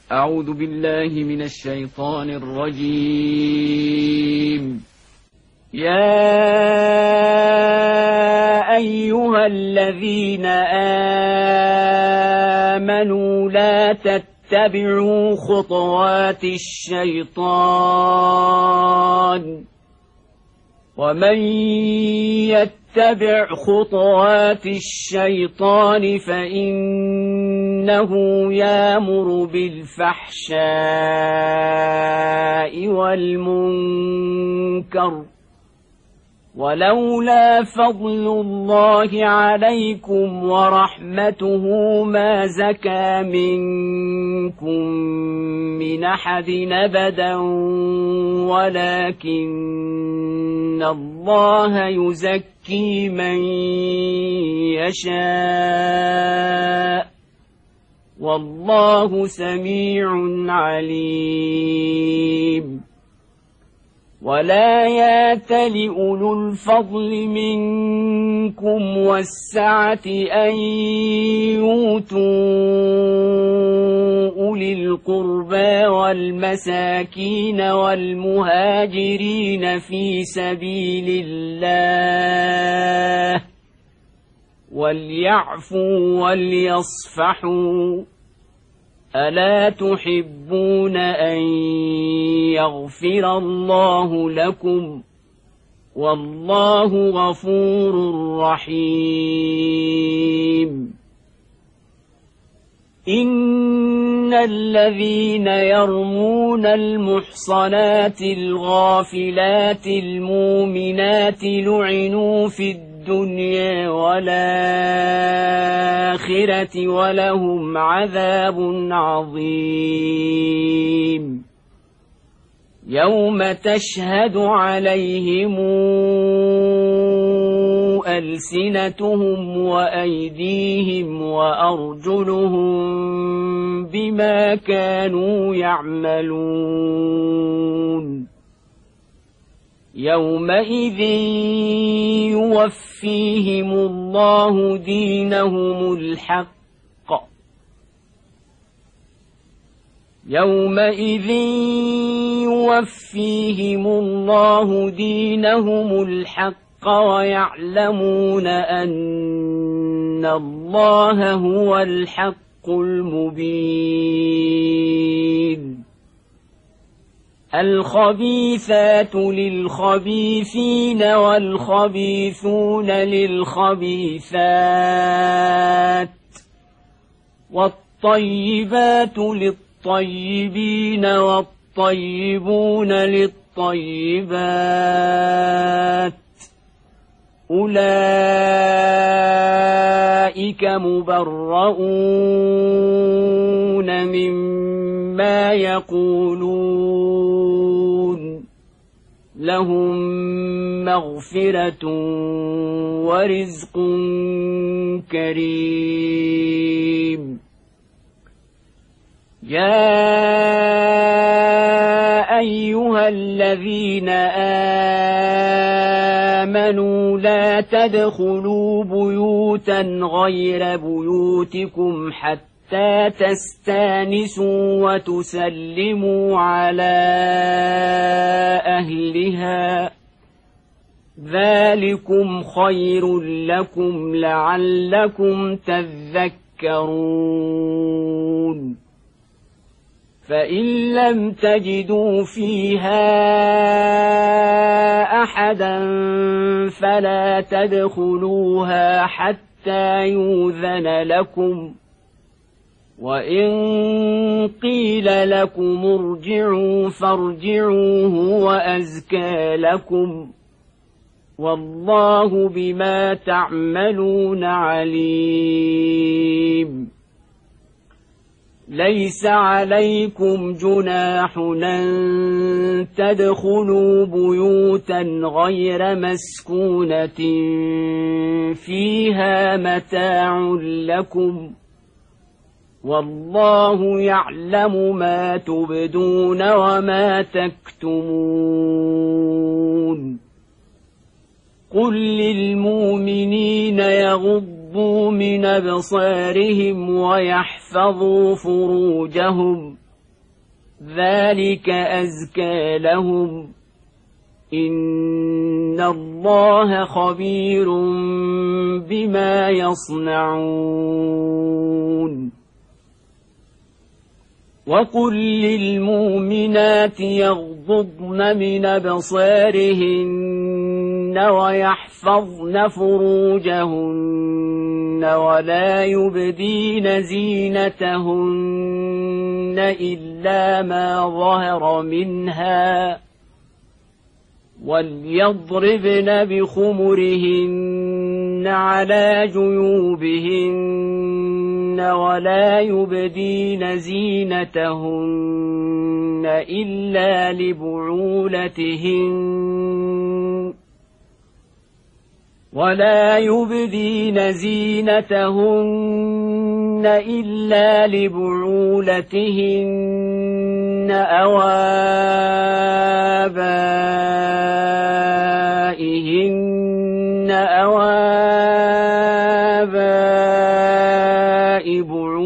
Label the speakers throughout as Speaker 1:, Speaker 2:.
Speaker 1: أعوذ بالله من الشيطان الرجيم. يا أيها الذين آمنوا لا تتبعوا خطوات الشيطان، ومن يتبع خطوات الشيطان فإنه يأمر بالفحشاء والمنكر، ولولا فضل الله عليكم ورحمته ما زكى منكم من أحد أبدا، ولكن الله يزكي من يشاء، والله سميع عليم. ولا يأتل أولو الفضل منكم والسعة أن يؤتوا أولي القربى والمساكين والمهاجرين في سبيل الله، وليعفوا وليصفحوا، ألا تحبون أن يغفر الله لكم؟ والله غفور رحيم. إن الذين يرمون المحصنات الغافلات المؤمنات لعنوا في الدنيا والآخرة ولهم عذاب عظيم. يوم تشهد عليهم ألسنتهم وأيديهم وأرجلهم بما كانوا يعملون. يومئذ يوفيهم الله دينهم الحق، يومئذ يوفيهم الله دينهم الحق ويعلمون أن الله هو الحق المبين. الخبيثات للخبيثين والخبيثون للخبيثات، والطيبات للطيبين والطيبون للطيبات، أولئك مبرؤون مما يقولون، لهم مغفرة ورزق كريم. يا أيها الذين آمنوا لا تدخلوا بيوتا غير بيوتكم حتى تستانسوا وتسلموا على أهلها، ذلكم خير لكم لعلكم تذكرون. فإن لم تجدوا فيها أحدا فلا تدخلوها حتى يؤذن لكم، وإن قيل لكم ارجعوا فارجعوا هو أزكى لكم، والله بما تعملون عليم. ليس عليكم جناح أن تدخلوا بيوتا غير مسكونة فيها متاع لكم، والله يعلم ما تبدون وما تكتمون. قل للمؤمنين يغضوا من أبصارهم ويحفظوا فروجهم، ذلك أزكى لهم إن الله خبير بما يصنعون وقل للمؤمنات يغضضن من أبصارهن ويحفظن فروجهن ولا يبدين زينتهن إلا ما ظهر منها وليضربن بخمرهن على جيوبهن ولا يبدين زينتهن إلا لبعولتهن أو آبائهن أو آباء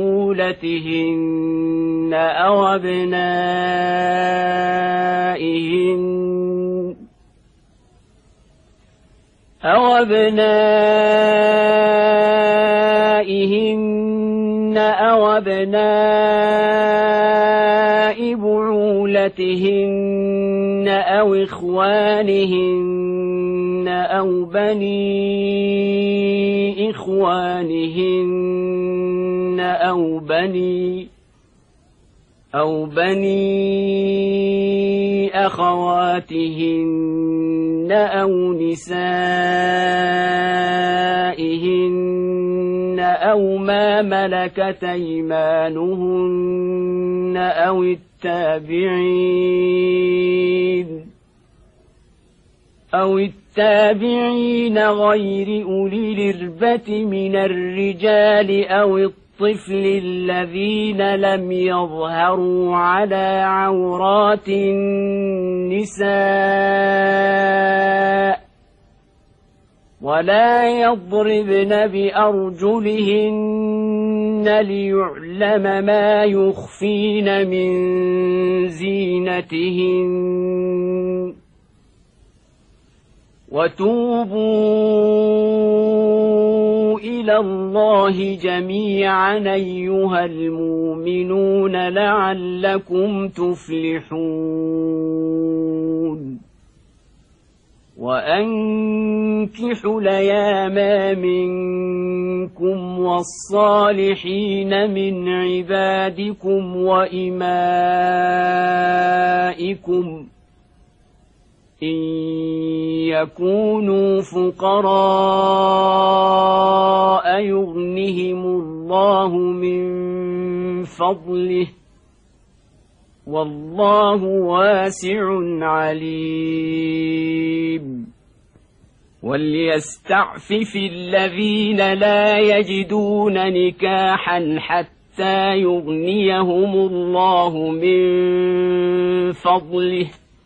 Speaker 1: بعولتهن أو أبنائهن أو بعولتهن أو إخوانهن أو بني إخوانهن أو بني أخواتهن أو نسائهن أو ما ملكت أيمانهن أو التابعين غير أولي الإربة من الرجال أو الطفل الذين لم يظهروا على عورات النساء ولا يضربن بأرجلهن ليعلم ما يخفين من زينتهن وتوبوا إلى الله جميعا أيها المؤمنون لعلكم تفلحون وأنكحوا الأيام منكم والصالحين من عبادكم وإمائكم إن يكونوا فقراء يغنهم الله من فضله والله واسع عليم وليستعفف الذين لا يجدون نكاحا حتى يغنيهم الله من فضله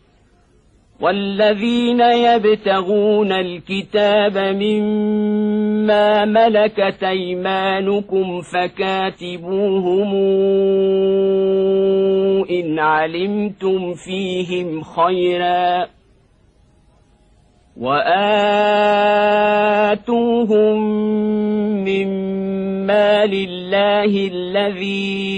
Speaker 1: والذين يبتغون الكتاب مما ملكت أيمانكم فكاتبوهم إن علمتم فيهم خيرا وآتوهم مما لله الذي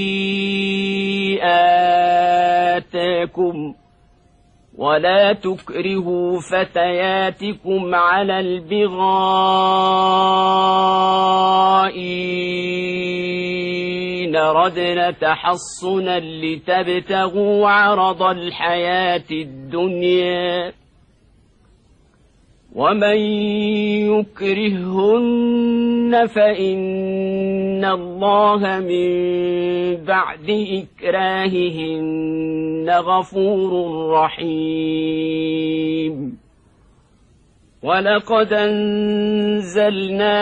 Speaker 1: آتاكم ولا تكرهوا فتياتكم على البغاء إن ردنا تحصنا لتبتغوا عرض الحياة الدنيا ومن يكرهن فإن الله من بعد إكراههن غفور رحيم ولقد أنزلنا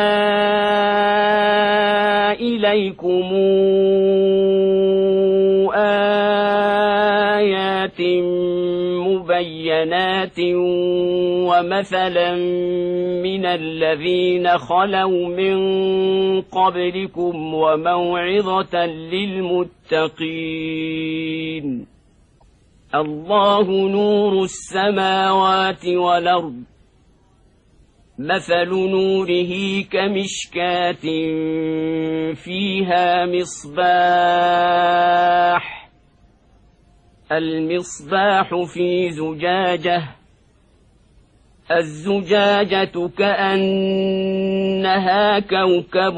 Speaker 1: إليكم آيات مبينات ومثلا من الذين خلوا من قبلكم وموعظة للمتقين الله نور السماوات والأرض مثل نوره كمشكاة فيها مصباح المصباح في زجاجة الزجاجة كأنها كوكب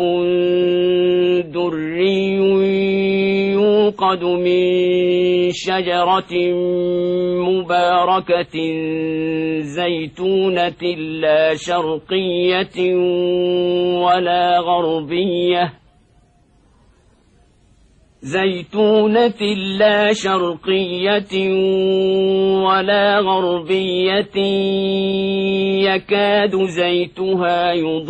Speaker 1: دري يوقد من شجرة مباركة زيتونة لا شرقية ولا غربية يكاد زيتها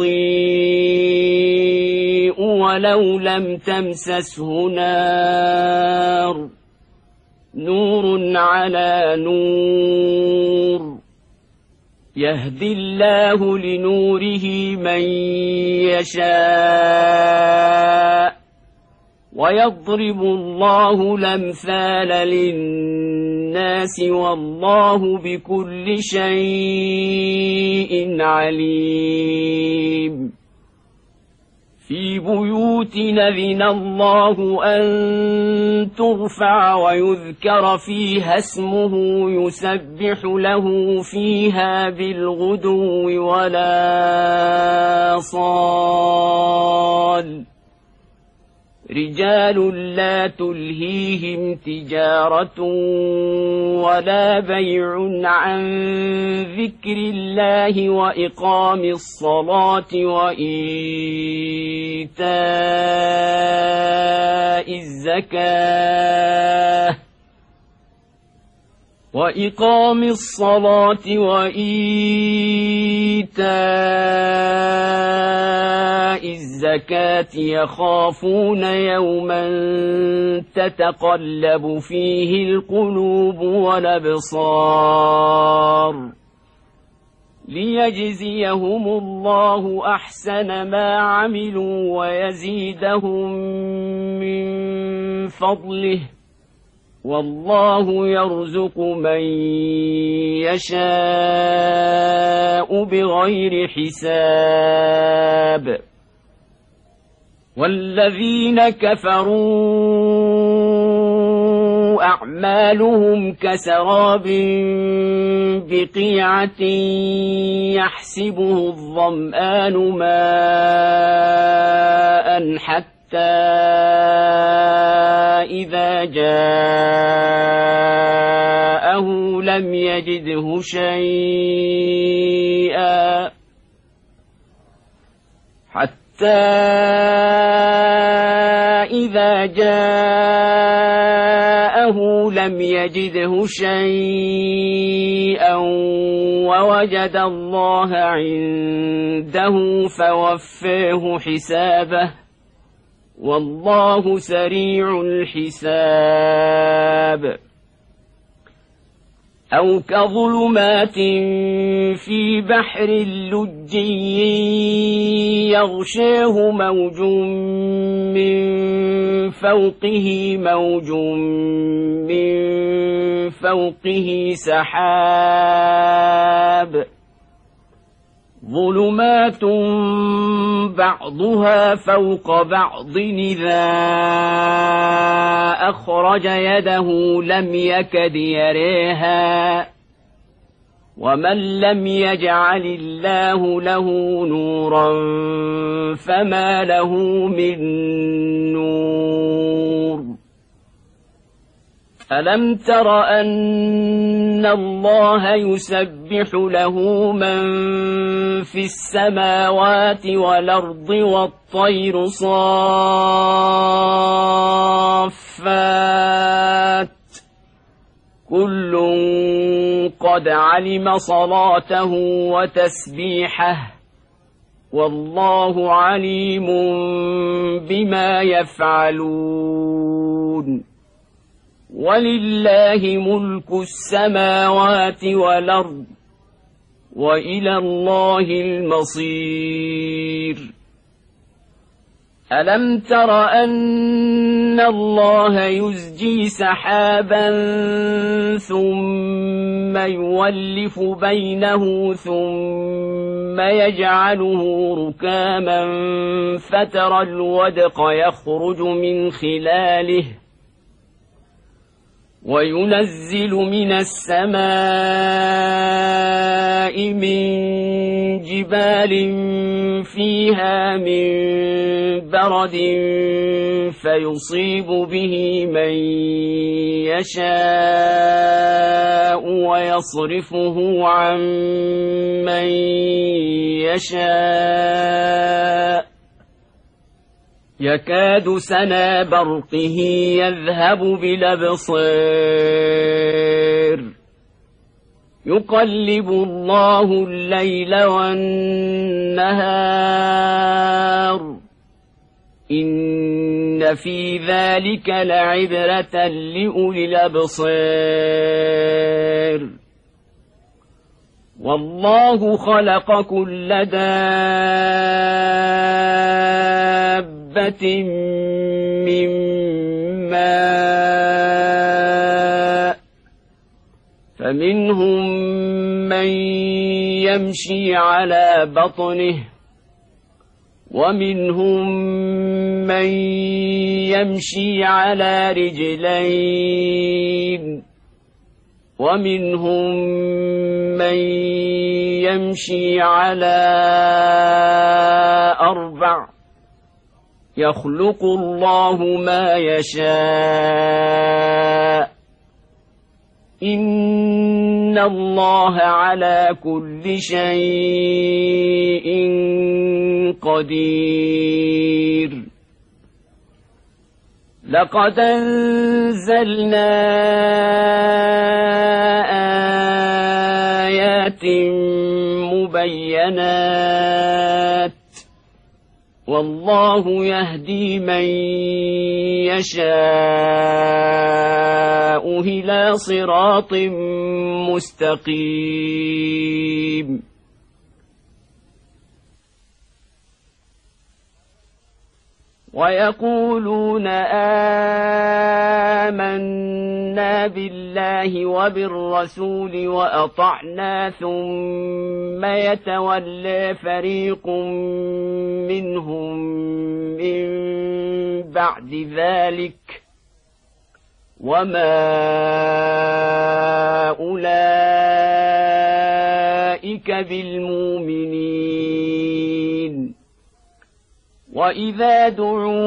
Speaker 1: يضيء ولو لم تمسسه نار نور على نور يهدي الله لنوره من يشاء ويضرب الله الأمثال للناس والله بكل شيء عليم في بيوت أذن الله أن ترفع ويذكر فيها اسمه يسبح له فيها بالغدو والآصال رجال لا تلهيهم تجارة ولا بيع عن ذكر الله وإقام الصلاة وإيتاء الزكاة يخافون يوما تتقلب فيه القلوب والأبصار ليجزيهم الله أحسن ما عملوا ويزيدهم من فضله والله يرزق من يشاء بغير حساب والذين كفروا أعمالهم كسراب بقيعة يحسبه الظمآن ماء حتى إذا جاءه لم يجده شيئا ووجد الله عنده فوفاه حسابه والله سريع الحساب أو كظلمات في بحر لجي يغشاه موج من فوقه سحاب ظلمات بعضها فوق بعض إذا أخرج يده لم يكد يريها ومن لم يجعل الله له نورا فما له من نور ألم تر أن الله يسبح له من في السماوات والأرض والطير صافات كل قد علم صلاته وتسبيحه والله عليم بما يفعلون ولله ملك السماوات والأرض وإلى الله المصير ألم تر أن الله يزجي سحابا ثم يولف بينه ثم يجعله ركاما فترى الودق يخرج من خلاله وينزل من السماء من جبال فيها من برد فيصيب به من يشاء ويصرفه عن من يشاء يكاد سنا برقه يذهب بالأبصار يقلب الله الليل والنهار إن في ذلك لعبرة لأولي الأبصار والله خلق كل دابة من ماء فمنهم من يمشي على بطنه ومنهم من يمشي على رجلين ومنهم من يمشي على أربع يخلق الله ما يشاء إن الله على كل شيء قدير لقد أنزلنا آيات مبينات والله يهدي من يشاء إلى صراط مستقيم ويقولون آمنا بالله وبالرسول وأطعنا ثم يتولى فريق منهم من بعد ذلك وما أولئك بالمؤمنين وإذا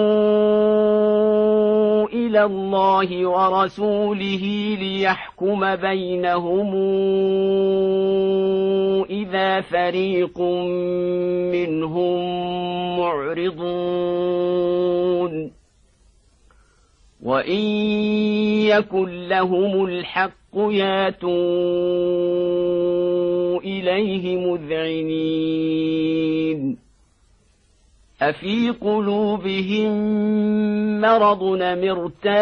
Speaker 1: دعوا إلى الله ورسوله ليحكم بينهم إذا فريق منهم معرضون وإن يكن لهم الحق ياتوا إليه مذعنين أفي قلوبهم مرض أم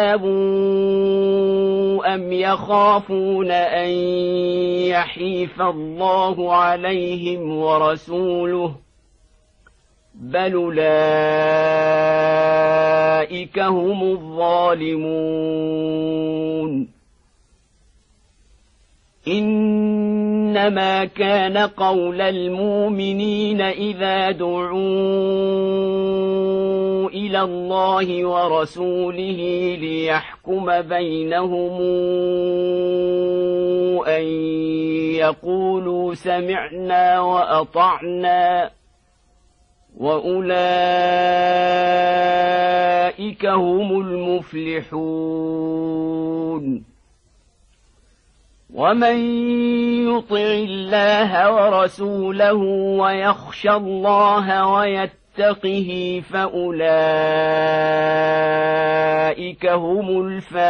Speaker 1: ارتابوا أم يخافون أن يحيف الله عليهم ورسوله بل أولئك هم الظالمون إنما كان قول المؤمنين إذا دعوا إلى الله ورسوله ليحكم بينهم أن يقولوا سمعنا وأطعنا وأولئك هم المفلحون ومن يطع الله ورسوله ويخشى الله ويتقه فأولئك هم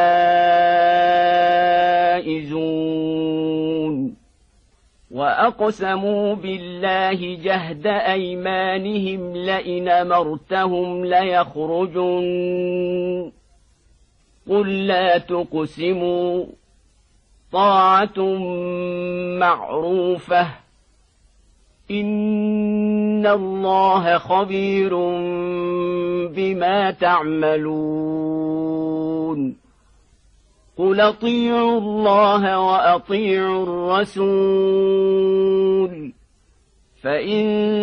Speaker 1: الفائزون وأقسموا بالله جهد أيمانهم لئن أمرتهم ليخرجن قل لا تقسموا طاعة معروفة إن الله خبير بما تعملون قل أطيعوا الله وأطيعوا الرسول فإن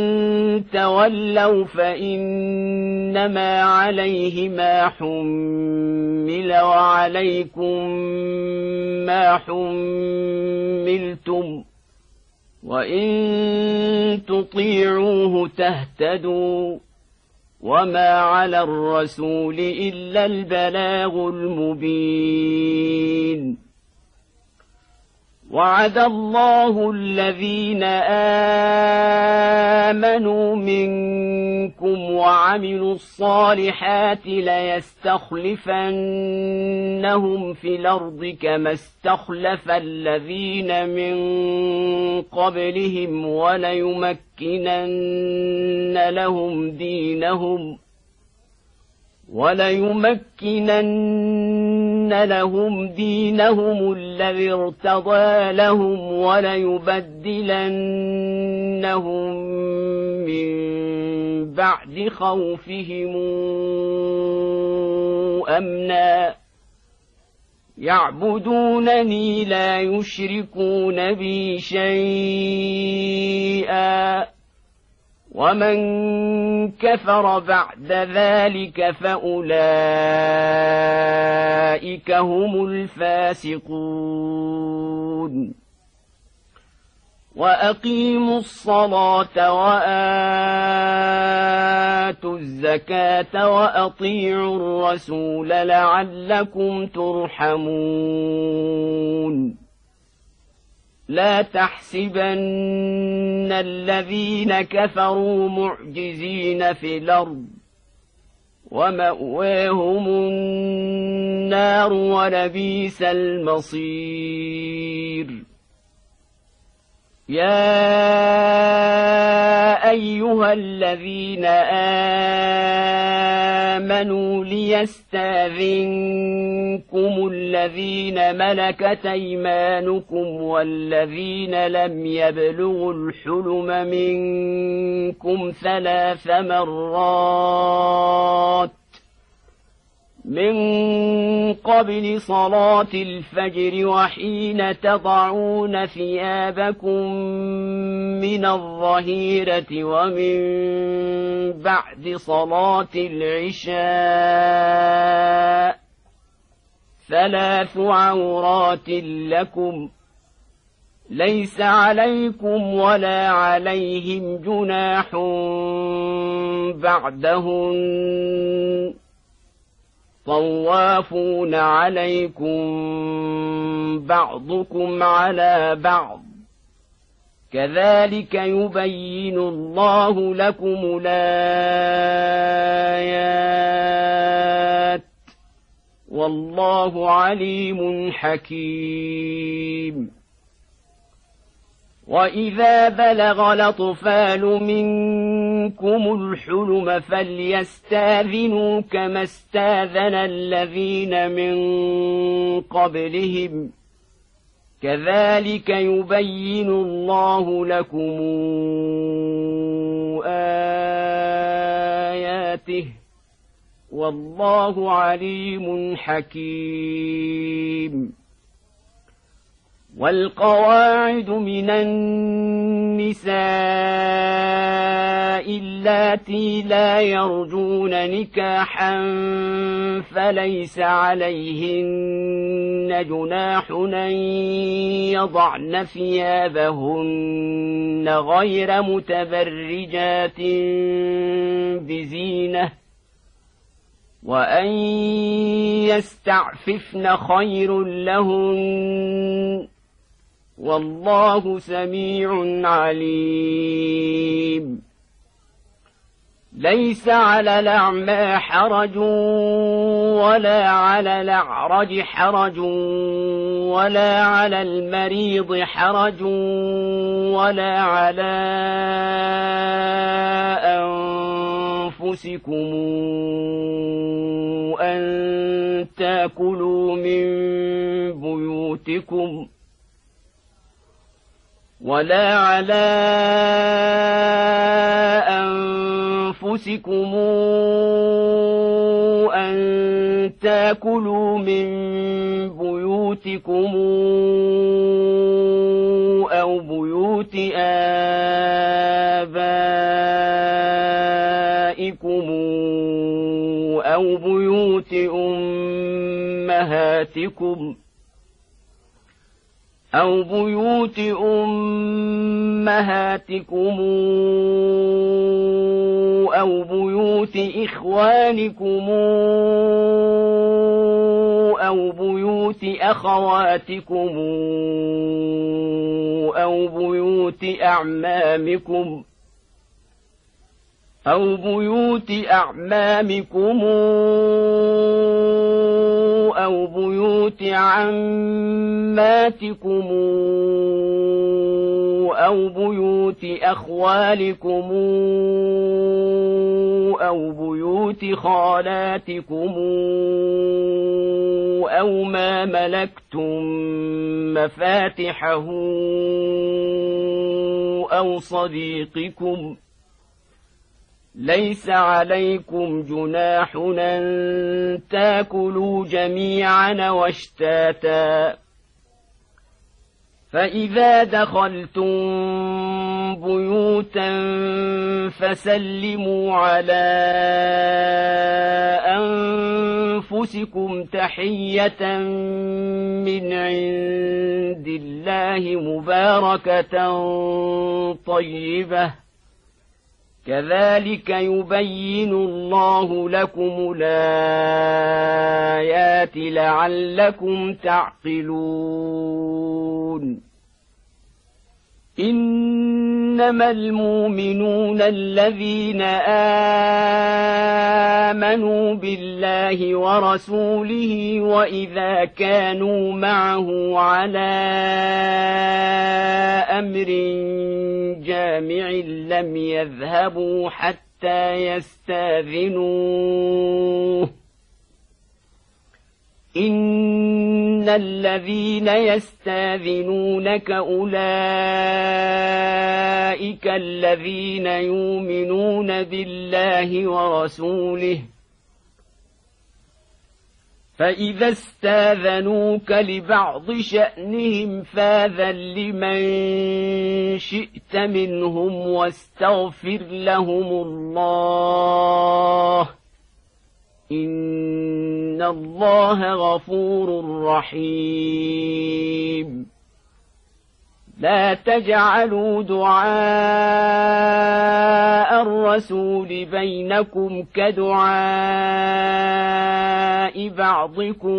Speaker 1: تولوا فإنما عليه ما حمل وعليكم ما حملتم وإن تطيعوه تهتدوا وما على الرسول إلا البلاغ المبين وعد الله الذين آمنوا منكم وعملوا الصالحات ليستخلفنهم في الأرض كما استخلف الذين من قبلهم وليمكنن لهم دينهم الذي ارتضى لهم وليبدلنهم من بعد خوفهم أمنا يعبدونني لا يشركون بي شيئا ومن كفر بعد ذلك فأولئك هم الفاسقون وأقيموا الصلاة وآتوا الزكاة وأطيعوا الرسول لعلكم ترحمون لا تحسبن الذين كفروا معجزين في الأرض ومأواهم النار ولبئس المصير يا أيها الذين آمنوا ليستأذنكم الذين ملكت أيمانكم والذين لم يبلغوا الحلم منكم 3 مرات من قبل صلاة الفجر وحين تضعون ثيابكم من الظهيرة ومن بعد صلاة العشاء 3 عورات لكم ليس عليكم ولا عليهم جناح بعدهن طوافون عليكم بعضكم على بعض كذلك يبين الله لكم الآيات والله عليم حكيم وإذا بلغ الأطفال منكم الحلم فليستأذنوا كما استأذن الذين من قبلهم كذلك يبين الله لكم آياته والله عليم حكيم والقواعد من النساء اللاتي لا يرجون نكاحا فليس عليهن جناح أن يضعن ثيابهن غير متبرجات بزينة وأن يستعففن خير لهن والله سميع عليم ليس على الأعمى حرج ولا على الأعرج حرج ولا على المريض حرج ولا على أنفسكم أن تأكلوا من بيوتكم ولا على أنفسكم أن تاكلوا من بيوتكم أو بيوت آبائكم أو بيوت أمهاتكم أو بيوت إخوانكم أو بيوت أخواتكم أو بيوت أعمامكم أو بيوت عماتكم أو بيوت أخوالكم أو بيوت خالاتكم أو ما ملكتم مفاتحه أو صديقكم. ليس عليكم جناح أن تاكلوا جميعا واشتاتا. فإذا دخلتم بيوتا فسلموا على أنفسكم تحية من عند الله مباركة طيبة كذلك يبين الله لكم الآيات لعلكم تعقلون. إنما المؤمنون الذين آمنوا بالله ورسوله وإذا كانوا معه على أمر جامع لم يذهبوا حتى يستأذنوه. إن الذين يستأذنونك أولئك الذين يؤمنون بالله ورسوله فإذا استاذنوك لبعض شأنهم فاذن لمن شئت منهم واستغفر لهم الله إن الله غفور رحيم. لا تجعلوا دعاء الرسول بينكم كدعاء بعضكم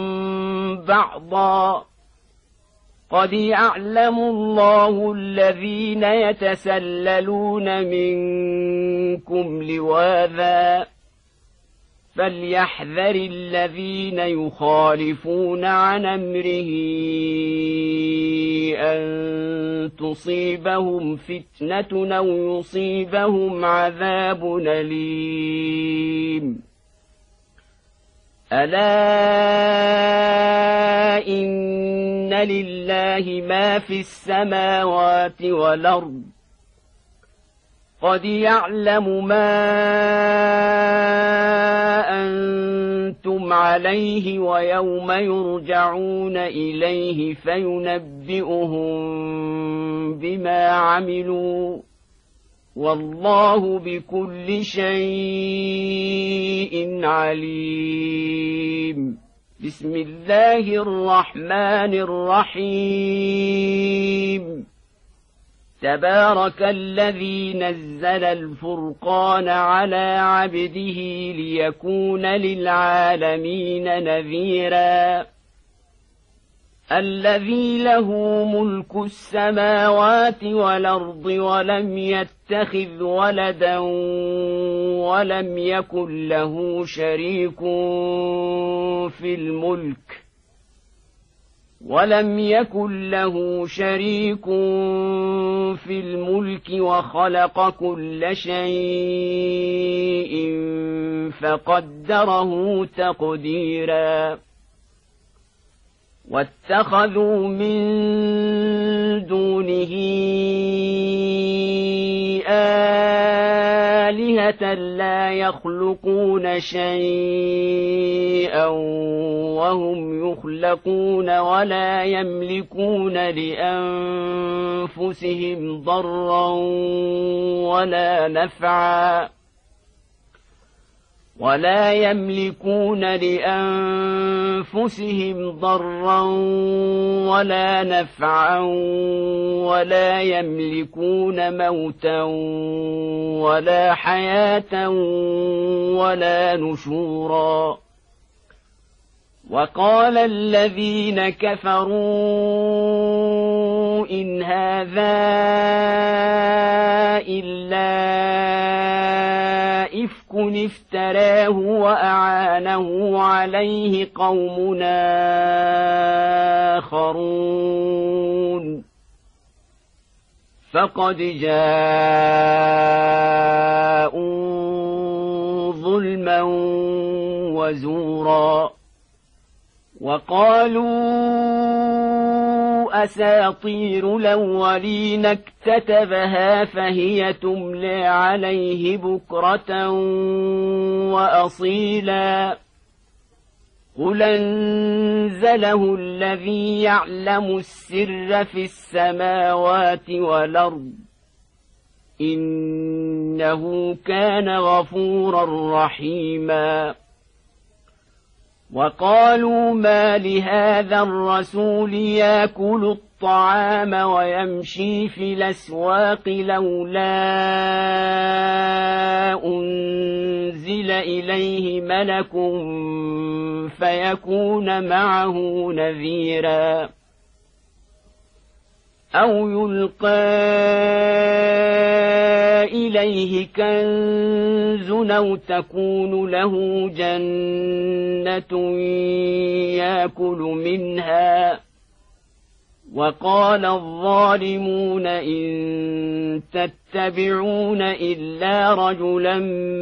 Speaker 1: بعضا قد يعلم الله الذين يتسللون منكم لواذا فليحذر الذين يخالفون عن أمره أن تصيبهم فتنة أو يصيبهم عذاب أليم. ألا إن لله ما في السماوات والأرض قد يعلم ما أنتم عليه ويوم يرجعون إليه فينبئهم بما عملوا والله بكل شيء عليم. بسم الله الرحمن الرحيم. تبارك الذي نزل الفرقان على عبده ليكون للعالمين نذيرا. الذي له ملك السماوات والأرض ولم يتخذ ولدا ولم يكن له شريك في الملك وخلق كل شيء فقدره تقديرا. واتخذوا من دونه آلهة لا يخلقون شيئا وهم يخلقون ولا يملكون لأنفسهم ضرا ولا نفعا ولا يملكون موتا ولا حياة ولا نشورا وقال الذين كفروا إن هذا إلا إفك افتراه وأعانه عليه قوم آخرون فقد جاءوا ظلما وزورا وقالوا أساطير الأولين اكتتبها فهي تملى عليه بكرة وأصيلا قل أنزله الذي يعلم السر في السماوات والأرض إنه كان غفورا رحيما وقالوا ما لهذا الرسول يأكل الطعام ويمشي في الأسواق لولا أنزل إليه ملك فيكون معه نذيرا أو يلقى إليه كنز أو تكون له جنة يأكل منها وقال الظالمون إن تتبعون إلا رجلا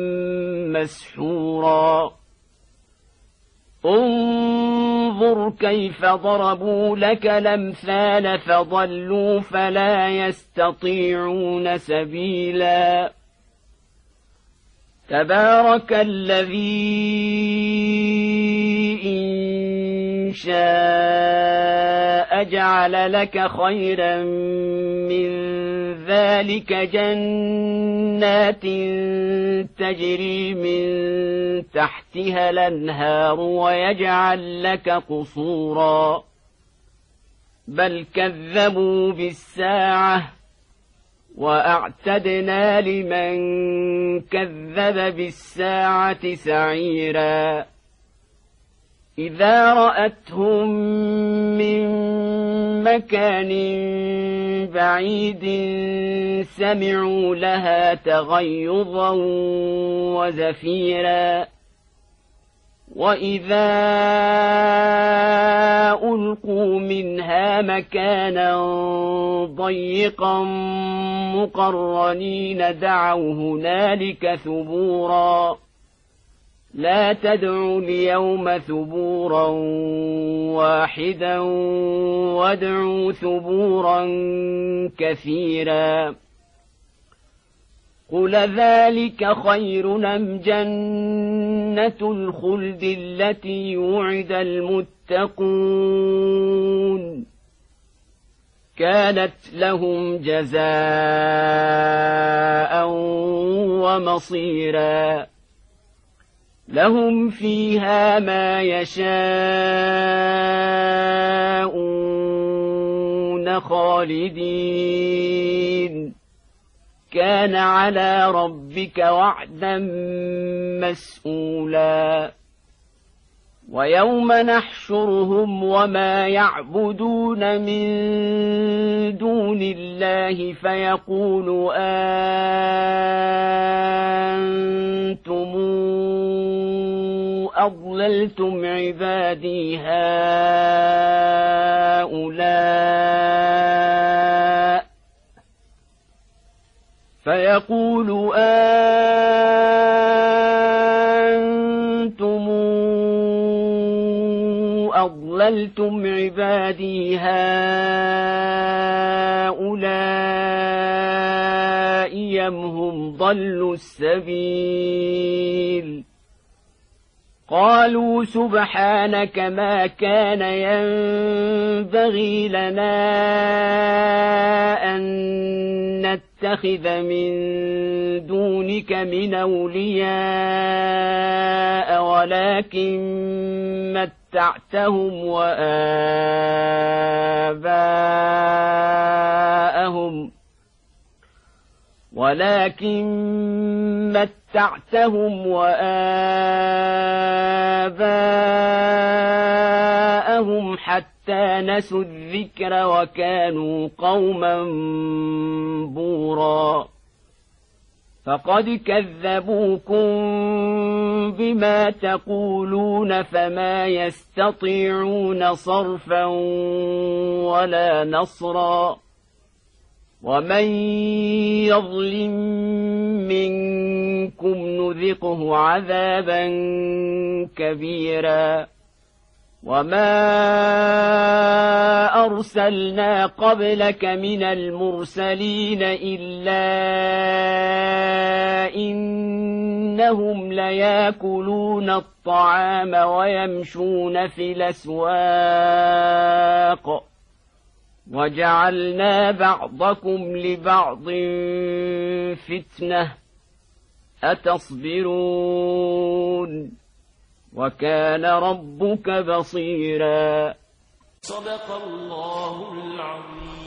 Speaker 1: مسحورا انظر كيف ضربوا لك الأمثال فضلوا فلا يستطيعون سبيلا تبارك الذي إن شاء جعل لك خيرا من ذلك جنات تجري من تحتها الأنهار ويجعل لك قصورا بل كذبوا بالساعة وأعتدنا لمن كذب بالساعة سعيرا إذا رأتهم من مكان بعيد سمعوا لها تغيظا وزفيرا وإذا ألقوا منها مكانا ضيقا مقرنين دعوا هنالك ثبورا لا تدعوا اليوم ثبورا واحدا وادعوا ثبورا كثيرا قل ذلك خير أم جنة الخلد التي وعد المتقون كانت لهم جزاء ومصيرا لهم فيها ما يشاءون خالدين كان على ربك وعدا مسئولا ويوم نحشرهم وما يعبدون من دون الله فيقول أنتم أضللتم عبادي هؤلاء فيقول أنتم أضللتم أجعلتم عبادي هؤلاء هم ضلوا السبيل قالوا سبحانك ما كان ينبغي لنا أن نتخذ من دونك من أولياء ولكن متعتهم وآباءهم حتى نسوا الذكر وكانوا قوما بورا فقد كذبوكم بما تقولون فما يستطيعون صرفا ولا نصرا ومن يظلم منكم نذقه عذابا كبيرا وما أرسلنا قبلك من المرسلين إلا إنهم ليأكلون الطعام ويمشون في الأسواق وجعلنا بعضكم لبعض فتنة أتصبرون وكان ربك بصيرا.
Speaker 2: صدق الله العظيم.